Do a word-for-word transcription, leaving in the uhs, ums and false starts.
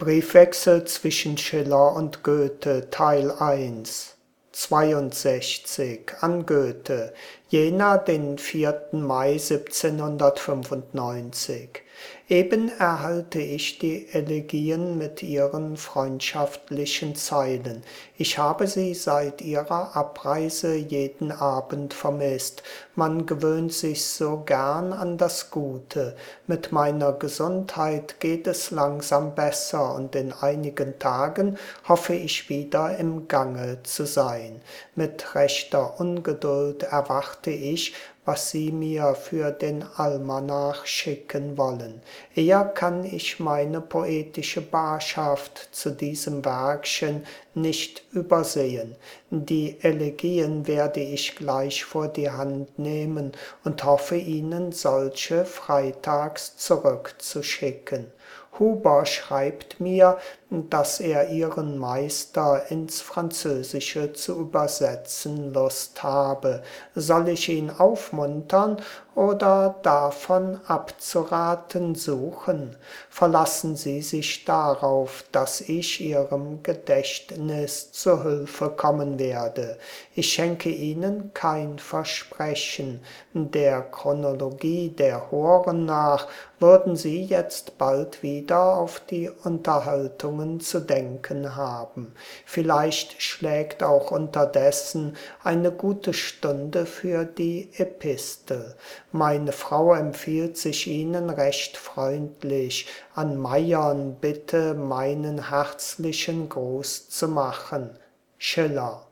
Briefwechsel zwischen Schiller und Goethe, Teil eins, zweiundsechzig, an Goethe, Jena, den vierten Mai siebzehnhundertfünfundneunzig. Eben erhalte ich die Elegien mit ihren freundschaftlichen Zeilen. Ich habe sie seit ihrer Abreise jeden Abend vermisst. Man gewöhnt sich so gern an das Gute. Mit meiner Gesundheit geht es langsam besser und in einigen Tagen hoffe ich wieder im Gange zu sein. Mit rechter Ungeduld erwarte ich, was Sie mir für den Almanach schicken wollen. Eher kann ich meine poetische Barschaft zu diesem Werkchen nicht übersehen. Die Elegien werde ich gleich vor die Hand nehmen und hoffe Ihnen solche freitags zurückzuschicken. Huber schreibt mir, dass er Ihren Meister ins Französische zu übersetzen Lust habe. Soll ich ihn aufmuntern oder davon abzuraten suchen? Verlassen Sie sich darauf, dass ich Ihrem Gedächtnis zu Hilfe kommen werde. Ich schenke Ihnen kein Versprechen. Der Chronologie der Horen nach würden Sie jetzt bald wieder auf die Unterhaltungen zu denken haben. Vielleicht schlägt auch unterdessen eine gute Stunde für die Epistel. Meine Frau empfiehlt sich Ihnen recht freundlich, an Meiern bitte meinen herzlichen Gruß zu machen. Schiller.